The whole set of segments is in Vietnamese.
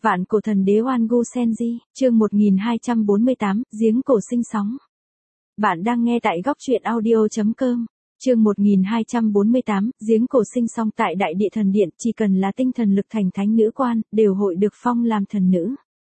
Vạn cổ thần đế Oan Gu Senji, chương 1248, giếng cổ sinh sóng. Bạn đang nghe tại góc truyện audio.com. Chương 1248, giếng cổ sinh song. Tại Đại Địa Thần Điện, chỉ cần là tinh thần lực thành thánh nữ quan, đều hội được phong làm thần nữ.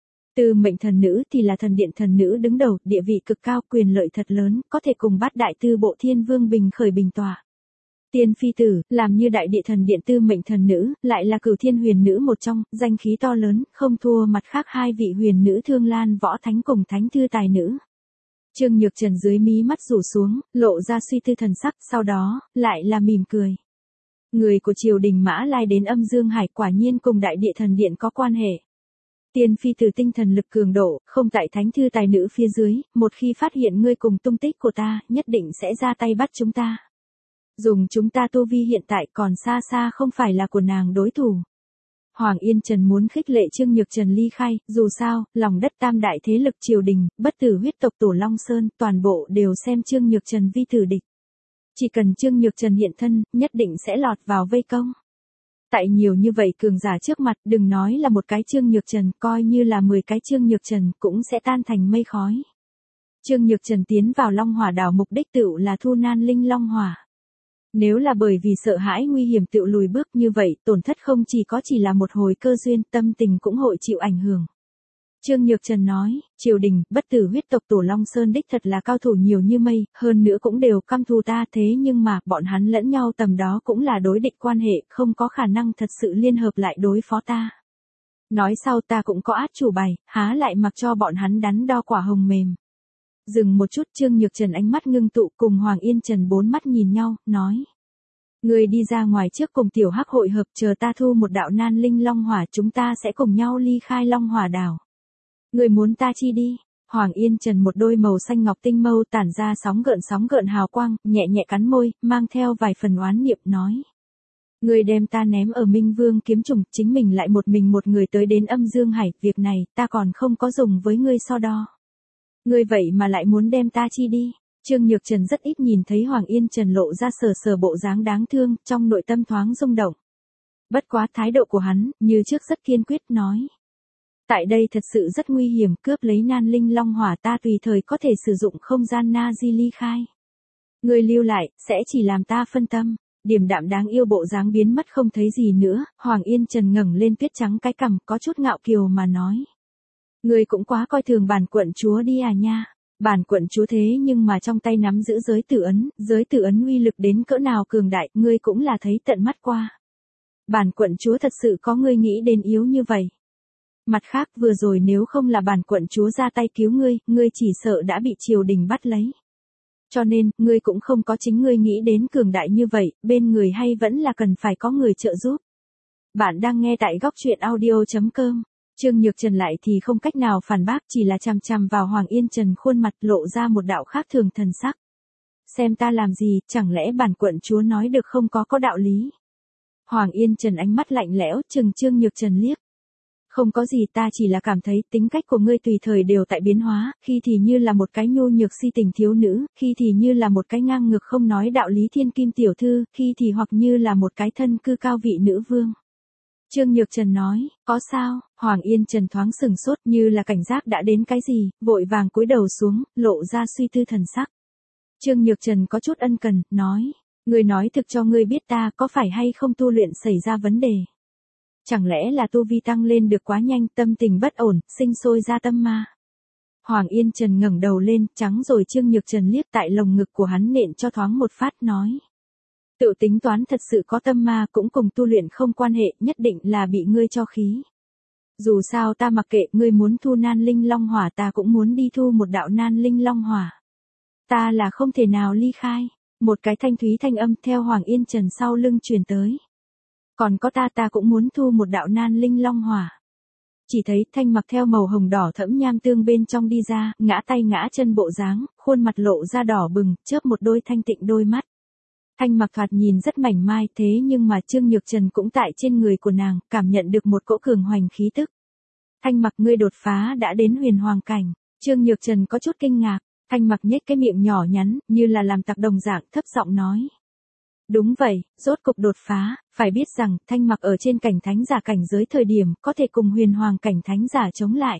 Từ mệnh thần nữ thì là thần điện thần nữ đứng đầu, địa vị cực cao, quyền lợi thật lớn, có thể cùng Bát Đại Tư Bộ Thiên Vương bình khởi bình tọa. Tiên phi tử, làm như Đại Địa Thần Điện tư mệnh thần nữ, lại là Cửu Thiên huyền nữ một trong, danh khí to lớn, không thua mặt khác hai vị huyền nữ Thương Lan Võ Thánh cùng Thánh Thư Tài nữ. Trương Nhược Trần dưới mí mắt rủ xuống, lộ ra suy tư thần sắc, sau đó, lại là mỉm cười. Người của triều đình Mã Lai đến Âm Dương Hải quả nhiên cùng Đại Địa Thần Điện có quan hệ. Tiên phi tử tinh thần lực cường độ, không tại Thánh Thư Tài nữ phía dưới, một khi phát hiện ngươi cùng tung tích của ta, nhất định sẽ ra tay bắt chúng ta. Dùng chúng ta tu vi hiện tại còn xa xa không phải là của nàng đối thủ. Hoàng Yên Trần muốn khích lệ Trương Nhược Trần ly khai, dù sao, lòng đất tam đại thế lực triều đình, bất tử huyết tộc Tổ Long Sơn, toàn bộ đều xem Trương Nhược Trần vi tử địch. Chỉ cần Trương Nhược Trần hiện thân, nhất định sẽ lọt vào vây công. Tại nhiều như vậy cường giả trước mặt, đừng nói là một cái Trương Nhược Trần, coi như là 10 cái Trương Nhược Trần cũng sẽ tan thành mây khói. Trương Nhược Trần tiến vào Long Hỏa đảo mục đích tựu là thu nan linh Long Hỏa. Nếu là bởi vì sợ hãi nguy hiểm tựu lùi bước như vậy, tổn thất không chỉ là một hồi cơ duyên, tâm tình cũng hội chịu ảnh hưởng. Trương Nhược Trần nói, triều đình, bất tử huyết tộc Tổ Long Sơn đích thật là cao thủ nhiều như mây, hơn nữa cũng đều căm thù ta, thế nhưng mà, bọn hắn lẫn nhau tầm đó cũng là đối địch quan hệ, không có khả năng thật sự liên hợp lại đối phó ta. Nói sau ta cũng có át chủ bài, há lại mặc cho bọn hắn đắn đo quả hồng mềm. Dừng một chút, Trương Nhược Trần ánh mắt ngưng tụ, cùng Hoàng Yên Trần bốn mắt nhìn nhau, nói. Người đi ra ngoài trước cùng tiểu hắc hội hợp, chờ ta thu một đạo nan linh Long Hỏa, chúng ta sẽ cùng nhau ly khai Long Hỏa đảo. Người muốn ta chi đi? Hoàng Yên Trần một đôi màu xanh ngọc tinh mâu tản ra sóng gợn hào quang, nhẹ nhẹ cắn môi, mang theo vài phần oán niệm nói. Người đem ta ném ở Minh Vương kiếm trùng, chính mình lại một người tới đến Âm Dương Hải, việc này, ta còn không có dùng với ngươi so đo. Ngươi vậy mà lại muốn đem ta chi đi? Trương Nhược Trần rất ít nhìn thấy Hoàng Yên Trần lộ ra sờ bộ dáng đáng thương, trong nội tâm thoáng rung động. Bất quá thái độ của hắn, như trước rất kiên quyết nói. Tại đây thật sự rất nguy hiểm, cướp lấy nan linh Long Hỏa ta tùy thời có thể sử dụng không gian na di ly khai. Ngươi lưu lại, sẽ chỉ làm ta phân tâm. Điềm đạm đáng yêu bộ dáng biến mất không thấy gì nữa, Hoàng Yên Trần ngẩng lên tuyết trắng cái cằm, có chút ngạo kiều mà nói. Ngươi cũng quá coi thường bản quận chúa đi à nha. Bản quận chúa thế nhưng mà trong tay nắm giữ giới tử ấn uy lực đến cỡ nào cường đại, ngươi cũng là thấy tận mắt qua. Bản quận chúa thật sự có ngươi nghĩ đến yếu như vậy. Mặt khác vừa rồi nếu không là bản quận chúa ra tay cứu ngươi chỉ sợ đã bị triều đình bắt lấy. Cho nên, ngươi cũng không có chính ngươi nghĩ đến cường đại như vậy, bên người hay vẫn là cần phải có người trợ giúp. Bạn đang nghe tại góc truyện audio.com. Trương Nhược Trần lại thì không cách nào phản bác, chỉ là chằm vào Hoàng Yên Trần khuôn mặt lộ ra một đạo khác thường thần sắc. Xem ta làm gì, chẳng lẽ bản quận chúa nói được không có đạo lý. Hoàng Yên Trần ánh mắt lạnh lẽo, trừng Trương Nhược Trần liếc. Không có gì, ta chỉ là cảm thấy tính cách của ngươi tùy thời đều tại biến hóa, khi thì như là một cái nhu nhược si tình thiếu nữ, khi thì như là một cái ngang ngược không nói đạo lý thiên kim tiểu thư, khi thì hoặc như là một cái thân cư cao vị nữ vương. Trương Nhược Trần nói, có sao? Hoàng Yên Trần thoáng sừng sốt như là cảnh giác đã đến cái gì, vội vàng cúi đầu xuống, lộ ra suy tư thần sắc. Trương Nhược Trần có chút ân cần, nói, ngươi nói thực cho ngươi biết ta có phải hay không tu luyện xảy ra vấn đề. Chẳng lẽ là tu vi tăng lên được quá nhanh, tâm tình bất ổn, sinh sôi ra tâm ma. Hoàng Yên Trần ngẩng đầu lên, trắng rồi Trương Nhược Trần liếc tại lồng ngực của hắn nện cho thoáng một phát nói. Tự tính toán thật sự có tâm ma cũng cùng tu luyện không quan hệ, nhất định là bị ngươi cho khí. Dù sao ta mặc kệ, ngươi muốn thu nan linh Long Hỏa ta cũng muốn đi thu một đạo nan linh Long Hỏa. Ta là không thể nào ly khai. Một cái thanh thúy thanh âm theo Hoàng Yên Trần sau lưng truyền tới. Còn có ta cũng muốn thu một đạo nan linh Long Hỏa. Chỉ thấy Thanh Mặc theo màu hồng đỏ thẫm nham tương bên trong đi ra, ngã tay ngã chân bộ dáng, khuôn mặt lộ ra đỏ bừng, chớp một đôi thanh tịnh đôi mắt. Thanh Mặc thoạt nhìn rất mảnh mai, thế nhưng mà Trương Nhược Trần cũng tại trên người của nàng, cảm nhận được một cỗ cường hoành khí tức. Thanh Mặc, ngươi đột phá đã đến huyền hoàng cảnh. Trương Nhược Trần có chút kinh ngạc. Thanh Mặc nhếch cái miệng nhỏ nhắn, như là làm tặc đồng dạng, thấp giọng nói. Đúng vậy, rốt cục đột phá, phải biết rằng, Thanh Mặc ở trên cảnh thánh giả cảnh giới thời điểm, có thể cùng huyền hoàng cảnh thánh giả chống lại.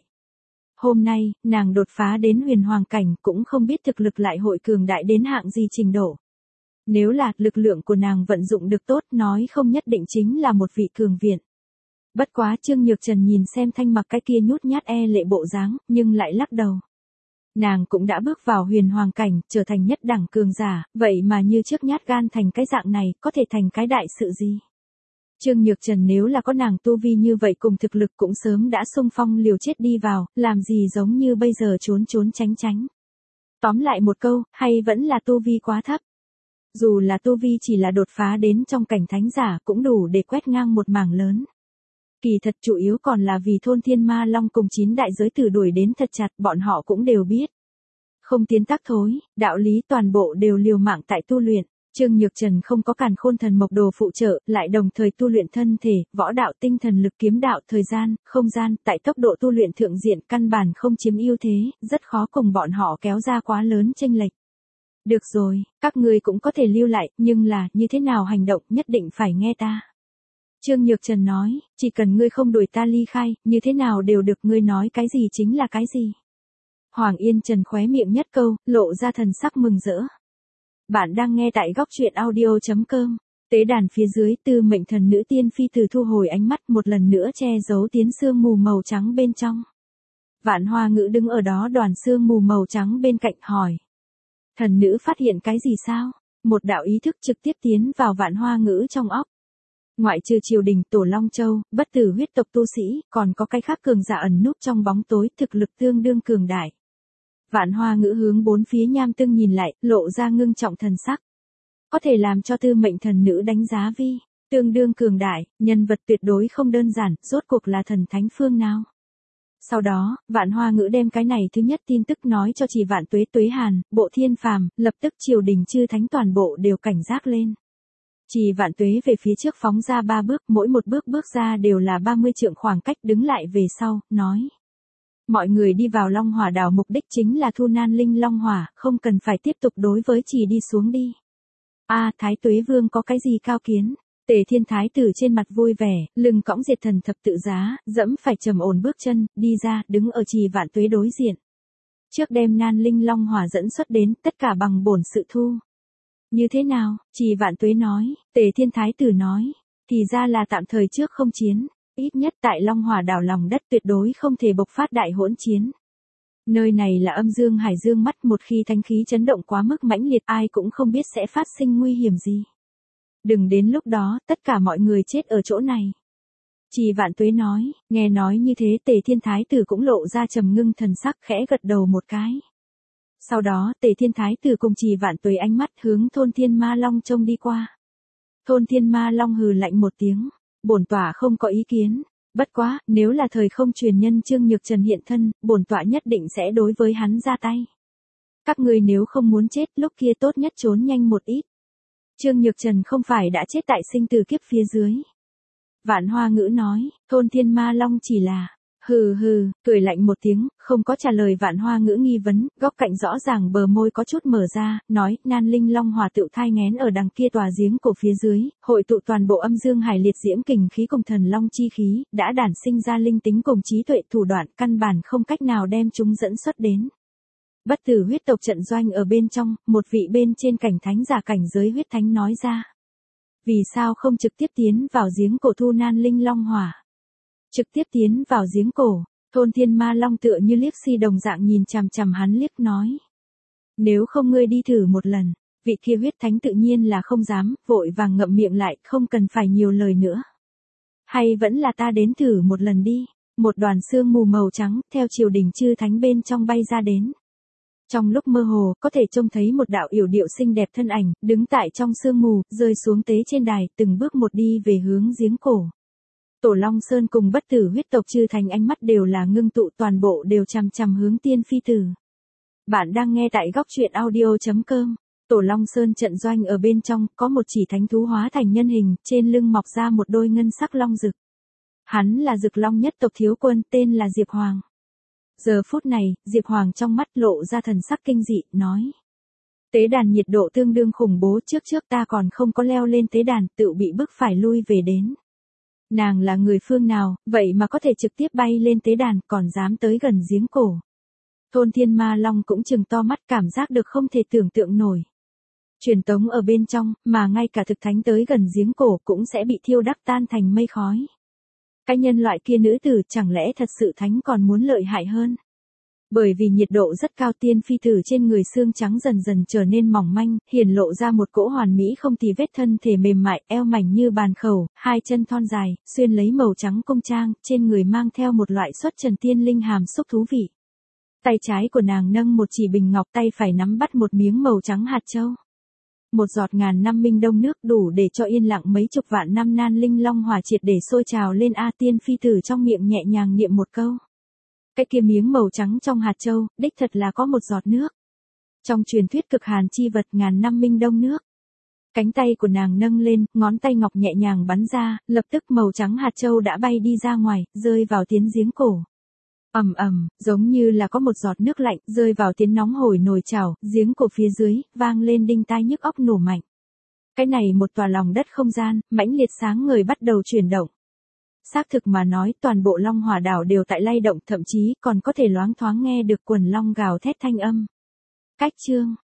Hôm nay, nàng đột phá đến huyền hoàng cảnh cũng không biết thực lực lại hội cường đại đến hạng gì trình độ. Nếu là lực lượng của nàng vận dụng được tốt nói không nhất định chính là một vị cường viện. Bất quá Trương Nhược Trần nhìn xem Thanh Mặc cái kia nhút nhát e lệ bộ dáng, nhưng lại lắc đầu. Nàng cũng đã bước vào huyền hoàng cảnh, trở thành nhất đẳng cường giả, vậy mà như trước nhát gan thành cái dạng này, có thể thành cái đại sự gì? Trương Nhược Trần nếu là có nàng tu vi như vậy cùng thực lực cũng sớm đã xung phong liều chết đi vào, làm gì giống như bây giờ trốn trốn tránh tránh. Tóm lại một câu, hay vẫn là tu vi quá thấp. Dù là tu vi chỉ là đột phá đến trong cảnh thánh giả cũng đủ để quét ngang một mảng lớn. Kỳ thật chủ yếu còn là vì thôn Thiên Ma Long cùng 9 đại giới tử đuổi đến thật chặt, bọn họ cũng đều biết. Không tiến tắc thối, đạo lý toàn bộ đều liều mạng tại tu luyện. Trương Nhược Trần không có càn khôn thần mộc đồ phụ trợ, lại đồng thời tu luyện thân thể, võ đạo tinh thần lực kiếm đạo thời gian, không gian, tại tốc độ tu luyện thượng diện căn bản không chiếm ưu thế, rất khó cùng bọn họ kéo ra quá lớn chênh lệch. Được rồi, các ngươi cũng có thể lưu lại, nhưng là, như thế nào hành động nhất định phải nghe ta. Trương Nhược Trần nói, chỉ cần ngươi không đuổi ta ly khai, như thế nào đều được, ngươi nói cái gì chính là cái gì. Hoàng Yên Trần khóe miệng nhất câu, lộ ra thần sắc mừng rỡ. Bạn đang nghe tại góc truyện audio.com. Tế đàn phía dưới Tư Mệnh Thần nữ tiên phi từ thu hồi ánh mắt một lần nữa che giấu tiến sương mù màu trắng bên trong. Vạn Hoa Ngữ đứng ở đó đoàn sương mù màu trắng bên cạnh hỏi. Thần nữ phát hiện cái gì sao? Một đạo ý thức trực tiếp tiến vào Vạn Hoa Ngữ trong óc. Ngoại trừ triều đình Tổ Long Châu, bất tử huyết tộc tu sĩ, còn có cái khác cường giả ẩn núp trong bóng tối, thực lực tương đương cường đại. Vạn Hoa Ngữ hướng bốn phía nham tương nhìn lại, lộ ra ngưng trọng thần sắc. Có thể làm cho Tư Mệnh Thần nữ đánh giá vi, tương đương cường đại, nhân vật tuyệt đối không đơn giản, rốt cuộc là thần thánh phương nào. Sau đó, Vạn Hoa Ngữ đem cái này thứ nhất tin tức nói cho Chỉ Vạn Tuế Tuế Hàn, Bộ Thiên Phàm, lập tức triều đình chư thánh toàn bộ đều cảnh giác lên. Chỉ Vạn Tuế về phía trước phóng ra 3 bước, mỗi một bước bước ra đều là 30 trượng khoảng cách, đứng lại về sau, nói. Mọi người đi vào Long Hỏa đảo mục đích chính là thu nan linh Long Hỏa, không cần phải tiếp tục đối với Chỉ đi xuống đi. Thái Tuế Vương có cái gì cao kiến? Tề Thiên Thái tử trên mặt vui vẻ, lưng cõng diệt thần thập tự giá, dẫm phải trầm ổn bước chân, đi ra, đứng ở Chỉ Vạn Tuế đối diện. Trước đem nan linh Long Hỏa dẫn xuất đến, tất cả bằng bổn sự thu. Như thế nào? Chỉ Vạn Tuế nói, Tề Thiên Thái tử nói, thì ra là tạm thời trước không chiến, ít nhất tại Long Hỏa đảo lòng đất tuyệt đối không thể bộc phát đại hỗn chiến. Nơi này là âm dương hải dương mắt, một khi thánh khí chấn động quá mức mãnh liệt ai cũng không biết sẽ phát sinh nguy hiểm gì. Đừng đến lúc đó, tất cả mọi người chết ở chỗ này. Chỉ Vạn Tuế nói, nghe nói như thế Tề Thiên Thái tử cũng lộ ra trầm ngưng thần sắc, khẽ gật đầu một cái. Sau đó Tề Thiên Thái tử cùng Chỉ Vạn Tuế ánh mắt hướng thôn Thiên Ma Long trông đi qua. Thôn Thiên Ma Long hừ lạnh một tiếng, bổn tọa không có ý kiến, bất quá, nếu là thời không truyền nhân Trương Nhược Trần hiện thân, bổn tọa nhất định sẽ đối với hắn ra tay. Các ngươi nếu không muốn chết, lúc kia tốt nhất trốn nhanh một ít. Trương Nhược Trần không phải đã chết tại sinh tử kiếp phía dưới. Vạn Hoa Ngữ nói, thôn Thiên Ma Long chỉ là, hừ, cười lạnh một tiếng, không có trả lời Vạn Hoa Ngữ nghi vấn, góc cạnh rõ ràng bờ môi có chút mở ra, nói, nan linh Long Hỏa tự thai nghén ở đằng kia tòa giếng cổ phía dưới, hội tụ toàn bộ âm dương hải liệt diễm kình khí cùng thần long chi khí, đã đản sinh ra linh tính cùng trí tuệ thủ đoạn, căn bản không cách nào đem chúng dẫn xuất đến. Bất tử huyết tộc trận doanh ở bên trong, một vị bên trên cảnh thánh giả cảnh giới huyết thánh nói ra. Vì sao không trực tiếp tiến vào giếng cổ thu nan linh Long Hỏa? Trực tiếp tiến vào giếng cổ, thôn Thiên Ma Long tựa như liếc si đồng dạng nhìn chằm chằm hắn liếc nói. Nếu không ngươi đi thử một lần, vị kia huyết thánh tự nhiên là không dám, vội vàng ngậm miệng lại, không cần phải nhiều lời nữa. Hay vẫn là ta đến thử một lần đi, một đoàn sương mù màu trắng, theo triều đình chư thánh bên trong bay ra đến. Trong lúc mơ hồ, có thể trông thấy một đạo yểu điệu xinh đẹp thân ảnh, đứng tại trong sương mù, rơi xuống tế trên đài, từng bước một đi về hướng giếng cổ. Tổ Long Sơn cùng bất tử huyết tộc chư thành ánh mắt đều là ngưng tụ, toàn bộ đều chằm chằm hướng tiên phi tử. Bạn đang nghe tại góc truyện audio.com. Tổ Long Sơn trận doanh ở bên trong, có một chỉ thánh thú hóa thành nhân hình, trên lưng mọc ra một đôi ngân sắc long rực. Hắn là Dực Long nhất tộc thiếu quân, tên là Diệp Hoàng. Giờ phút này, Diệp Hoàng trong mắt lộ ra thần sắc kinh dị, nói. Tế đàn nhiệt độ tương đương khủng bố, trước ta còn không có leo lên tế đàn, tự bị bức phải lui về đến. Nàng là người phương nào, vậy mà có thể trực tiếp bay lên tế đàn, còn dám tới gần giếng cổ. Thôn Thiên Ma Long cũng trừng to mắt, cảm giác được không thể tưởng tượng nổi. Truyền tống ở bên trong, mà ngay cả thực thánh tới gần giếng cổ cũng sẽ bị thiêu đắc tan thành mây khói. Cái nhân loại kia nữ tử chẳng lẽ thật sự thánh còn muốn lợi hại hơn. Bởi vì nhiệt độ rất cao, tiên phi tử trên người xương trắng dần dần trở nên mỏng manh, hiển lộ ra một cỗ hoàn mỹ không tì vết thân thể mềm mại, eo mảnh như bàn khẩu, hai chân thon dài, xuyên lấy màu trắng cung trang, trên người mang theo một loại xuất trần tiên linh hàm xúc thú vị. Tay trái của nàng nâng một chỉ bình ngọc, tay phải nắm bắt một miếng màu trắng hạt châu. Một giọt ngàn năm minh đông nước đủ để cho yên lặng mấy chục vạn năm nan linh long hỏa triệt để sôi trào lên. Tiên phi tử trong miệng nhẹ nhàng niệm một câu. Cái kia miếng màu trắng trong hạt châu, đích thật là có một giọt nước. Trong truyền thuyết cực hàn chi vật ngàn năm minh đông nước. Cánh tay của nàng nâng lên, ngón tay ngọc nhẹ nhàng bắn ra, lập tức màu trắng hạt châu đã bay đi ra ngoài, rơi vào tiến giếng cổ. Ầm ầm, giống như là có một giọt nước lạnh rơi vào tiến nóng hổi nồi chảo, giếng cổ phía dưới vang lên đinh tai nhức óc nổ mạnh. Cái này một tòa lòng đất không gian, mãnh liệt sáng ngời bắt đầu chuyển động. Xác thực mà nói, toàn bộ Long Hỏa đảo đều tại lay động, thậm chí còn có thể loáng thoáng nghe được quần long gào thét thanh âm. Cách chương